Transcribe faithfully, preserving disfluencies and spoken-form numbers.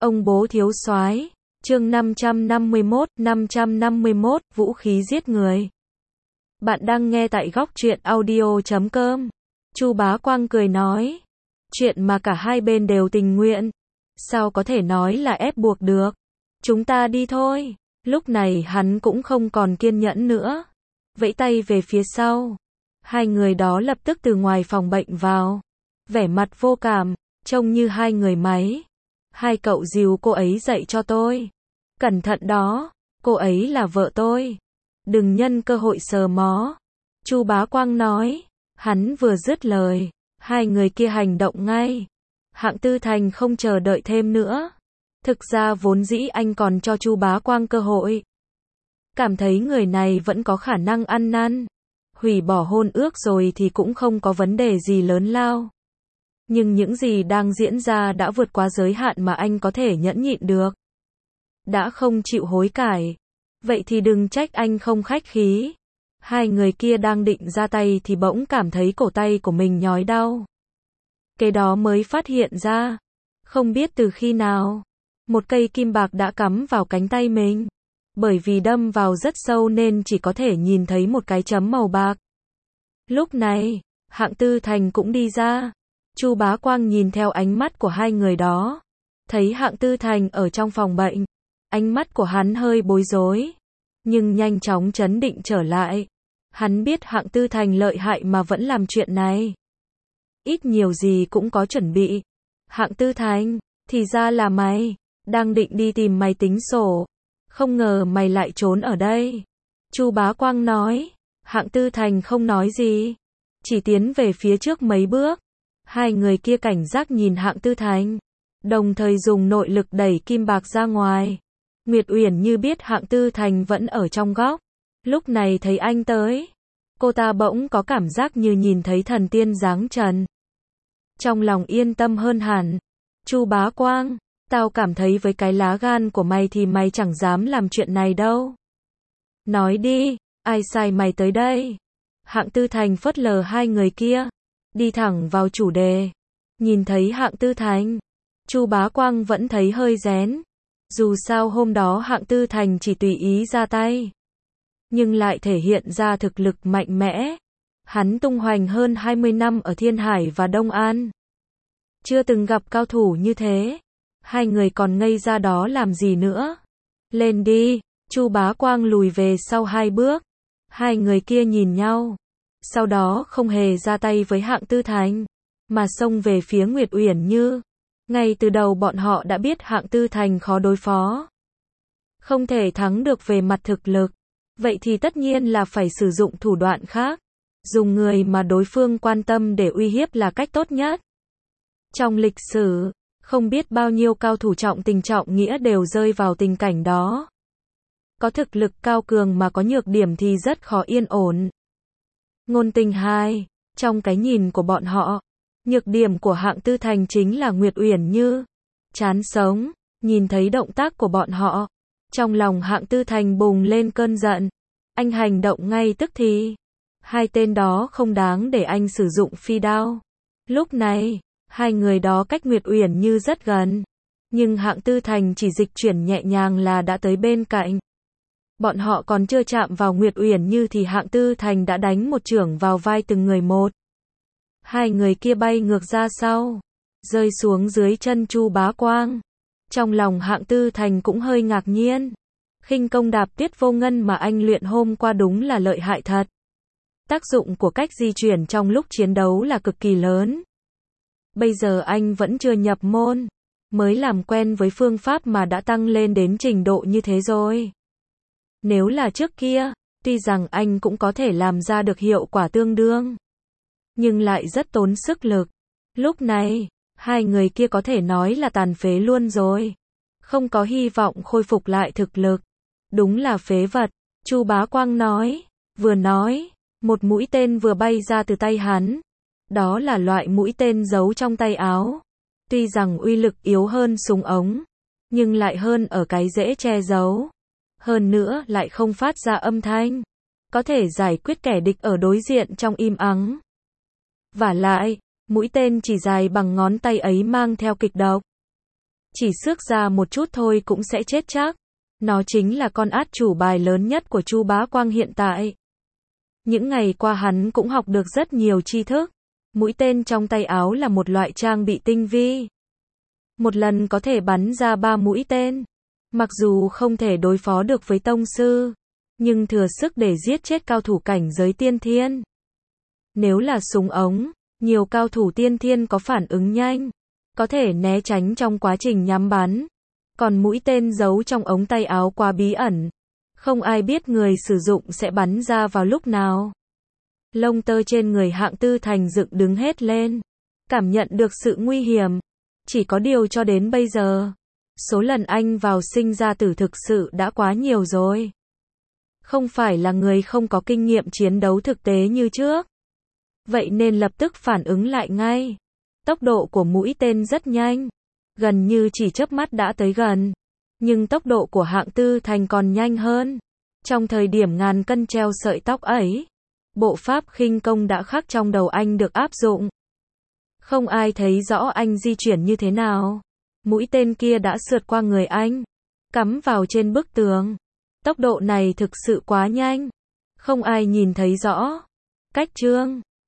Ông bố thiếu soái, chương năm trăm năm mươi mốt, năm trăm năm mươi mốt, vũ khí giết người. Bạn đang nghe tại góc truyện audio chấm com. Chu Bá Quang cười nói, chuyện mà cả hai bên đều tình nguyện, sao có thể nói là ép buộc được. Chúng ta đi thôi. Lúc này hắn cũng không còn kiên nhẫn nữa, vẫy tay về phía sau. Hai người đó lập tức từ ngoài phòng bệnh vào, vẻ mặt vô cảm, trông như hai người máy. Hai cậu dìu cô ấy dậy cho tôi. Cẩn thận đó, cô ấy là vợ tôi. Đừng nhân cơ hội sờ mó. Chu Bá Quang nói. Hắn vừa dứt lời, hai người kia hành động ngay. Hạng Tư Thành không chờ đợi thêm nữa. Thực ra vốn dĩ anh còn cho Chu Bá Quang cơ hội. Cảm thấy người này vẫn có khả năng ăn năn. Hủy bỏ hôn ước rồi thì cũng không có vấn đề gì lớn lao. Nhưng những gì đang diễn ra đã vượt quá giới hạn mà anh có thể nhẫn nhịn được. Đã không chịu hối cải, vậy thì đừng trách anh không khách khí. Hai người kia đang định ra tay thì bỗng cảm thấy cổ tay của mình nhói đau. Cái đó mới phát hiện ra, không biết từ khi nào, một cây kim bạc đã cắm vào cánh tay mình. Bởi vì đâm vào rất sâu nên chỉ có thể nhìn thấy một cái chấm màu bạc. Lúc này, Hạng Tư Thành cũng đi ra. Chu Bá Quang nhìn theo ánh mắt của hai người đó, thấy Hạng Tư Thành ở trong phòng bệnh. Ánh mắt của hắn hơi bối rối, nhưng nhanh chóng trấn định trở lại. Hắn biết Hạng Tư Thành lợi hại mà vẫn làm chuyện này. Ít nhiều gì cũng có chuẩn bị. Hạng Tư Thành, thì ra là mày, đang định đi tìm mày tính sổ. Không ngờ mày lại trốn ở đây. Chu Bá Quang nói. Hạng Tư Thành không nói gì, chỉ tiến về phía trước mấy bước. Hai người kia cảnh giác nhìn Hạng Tư Thành, đồng thời dùng nội lực đẩy kim bạc ra ngoài. Nguyệt Uyển Như biết Hạng Tư Thành vẫn ở trong góc. Lúc này thấy anh tới, cô ta bỗng có cảm giác như nhìn thấy thần tiên giáng trần. Trong lòng yên tâm hơn hẳn. Chu Bá Quang, tao cảm thấy với cái lá gan của mày thì mày chẳng dám làm chuyện này đâu. Nói đi, ai sai mày tới đây? Hạng Tư Thành phớt lờ hai người kia, đi thẳng vào chủ đề. Nhìn thấy Hạng Tư Thành, Chu Bá Quang vẫn thấy hơi rén. Dù sao hôm đó Hạng Tư Thành chỉ tùy ý ra tay, nhưng lại thể hiện ra thực lực mạnh mẽ. Hắn tung hoành hơn hai mươi năm ở Thiên Hải và Đông An, chưa từng gặp cao thủ như thế. Hai người còn ngây ra đó làm gì nữa? Lên đi. Chu Bá Quang lùi về sau hai bước. Hai người kia nhìn nhau, sau đó không hề ra tay với Hạng Tư Thành, mà xông về phía Nguyệt Uyển Như. Ngay từ đầu bọn họ đã biết Hạng Tư Thành khó đối phó, không thể thắng được về mặt thực lực. Vậy thì tất nhiên là phải sử dụng thủ đoạn khác. Dùng người mà đối phương quan tâm để uy hiếp là cách tốt nhất. Trong lịch sử, không biết bao nhiêu cao thủ trọng tình trọng nghĩa đều rơi vào tình cảnh đó. Có thực lực cao cường mà có nhược điểm thì rất khó yên ổn. Ngôn tình hai, trong cái nhìn của bọn họ, nhược điểm của Hạng Tư Thành chính là Nguyệt Uyển Như. Chán sống, nhìn thấy động tác của bọn họ, trong lòng Hạng Tư Thành bùng lên cơn giận. Anh hành động ngay tức thì. Hai tên đó không đáng để anh sử dụng phi đao. Lúc này, hai người đó cách Nguyệt Uyển Như rất gần, nhưng Hạng Tư Thành chỉ dịch chuyển nhẹ nhàng là đã tới bên cạnh. Bọn họ còn chưa chạm vào Nguyệt Uyển Như thì Hạng Tư Thành đã đánh một chưởng vào vai từng người một. Hai người kia bay ngược ra sau, rơi xuống dưới chân Chu Bá Quang. Trong lòng Hạng Tư Thành cũng hơi ngạc nhiên. Khinh công đạp tuyết vô ngân mà anh luyện hôm qua đúng là lợi hại thật. Tác dụng của cách di chuyển trong lúc chiến đấu là cực kỳ lớn. Bây giờ anh vẫn chưa nhập môn, mới làm quen với phương pháp mà đã tăng lên đến trình độ như thế rồi. Nếu là trước kia, tuy rằng anh cũng có thể làm ra được hiệu quả tương đương, nhưng lại rất tốn sức lực. Lúc này, hai người kia có thể nói là tàn phế luôn rồi. Không có hy vọng khôi phục lại thực lực. Đúng là phế vật. Chu Bá Quang nói. Vừa nói, một mũi tên vừa bay ra từ tay hắn. Đó là loại mũi tên giấu trong tay áo. Tuy rằng uy lực yếu hơn súng ống, nhưng lại hơn ở cái dễ che giấu. Hơn nữa lại không phát ra âm thanh, có thể giải quyết kẻ địch ở đối diện trong im ắng. Vả lại, mũi tên chỉ dài bằng ngón tay ấy mang theo kịch độc. Chỉ xước ra một chút thôi cũng sẽ chết chắc. Nó chính là con át chủ bài lớn nhất của Chu Bá Quang hiện tại. Những ngày qua hắn cũng học được rất nhiều tri thức. Mũi tên trong tay áo là một loại trang bị tinh vi. Một lần có thể bắn ra ba mũi tên. Mặc dù không thể đối phó được với tông sư, nhưng thừa sức để giết chết cao thủ cảnh giới tiên thiên. Nếu là súng ống, nhiều cao thủ tiên thiên có phản ứng nhanh, có thể né tránh trong quá trình nhắm bắn. Còn mũi tên giấu trong ống tay áo quá bí ẩn, không ai biết người sử dụng sẽ bắn ra vào lúc nào. Lông tơ trên người Hạng Tư Thành dựng đứng hết lên, cảm nhận được sự nguy hiểm. Chỉ có điều cho đến bây giờ, số lần anh vào sinh ra tử thực sự đã quá nhiều rồi. Không phải là người không có kinh nghiệm chiến đấu thực tế như trước. Vậy nên lập tức phản ứng lại ngay. Tốc độ của mũi tên rất nhanh, gần như chỉ chớp mắt đã tới gần. Nhưng tốc độ của Hạng Tư Thành còn nhanh hơn. Trong thời điểm ngàn cân treo sợi tóc ấy, bộ pháp khinh công đã khắc trong đầu anh được áp dụng. Không ai thấy rõ anh di chuyển như thế nào. Mũi tên kia đã sượt qua người anh, cắm vào trên bức tường. Tốc độ này thực sự quá nhanh, không ai nhìn thấy rõ. Cách chương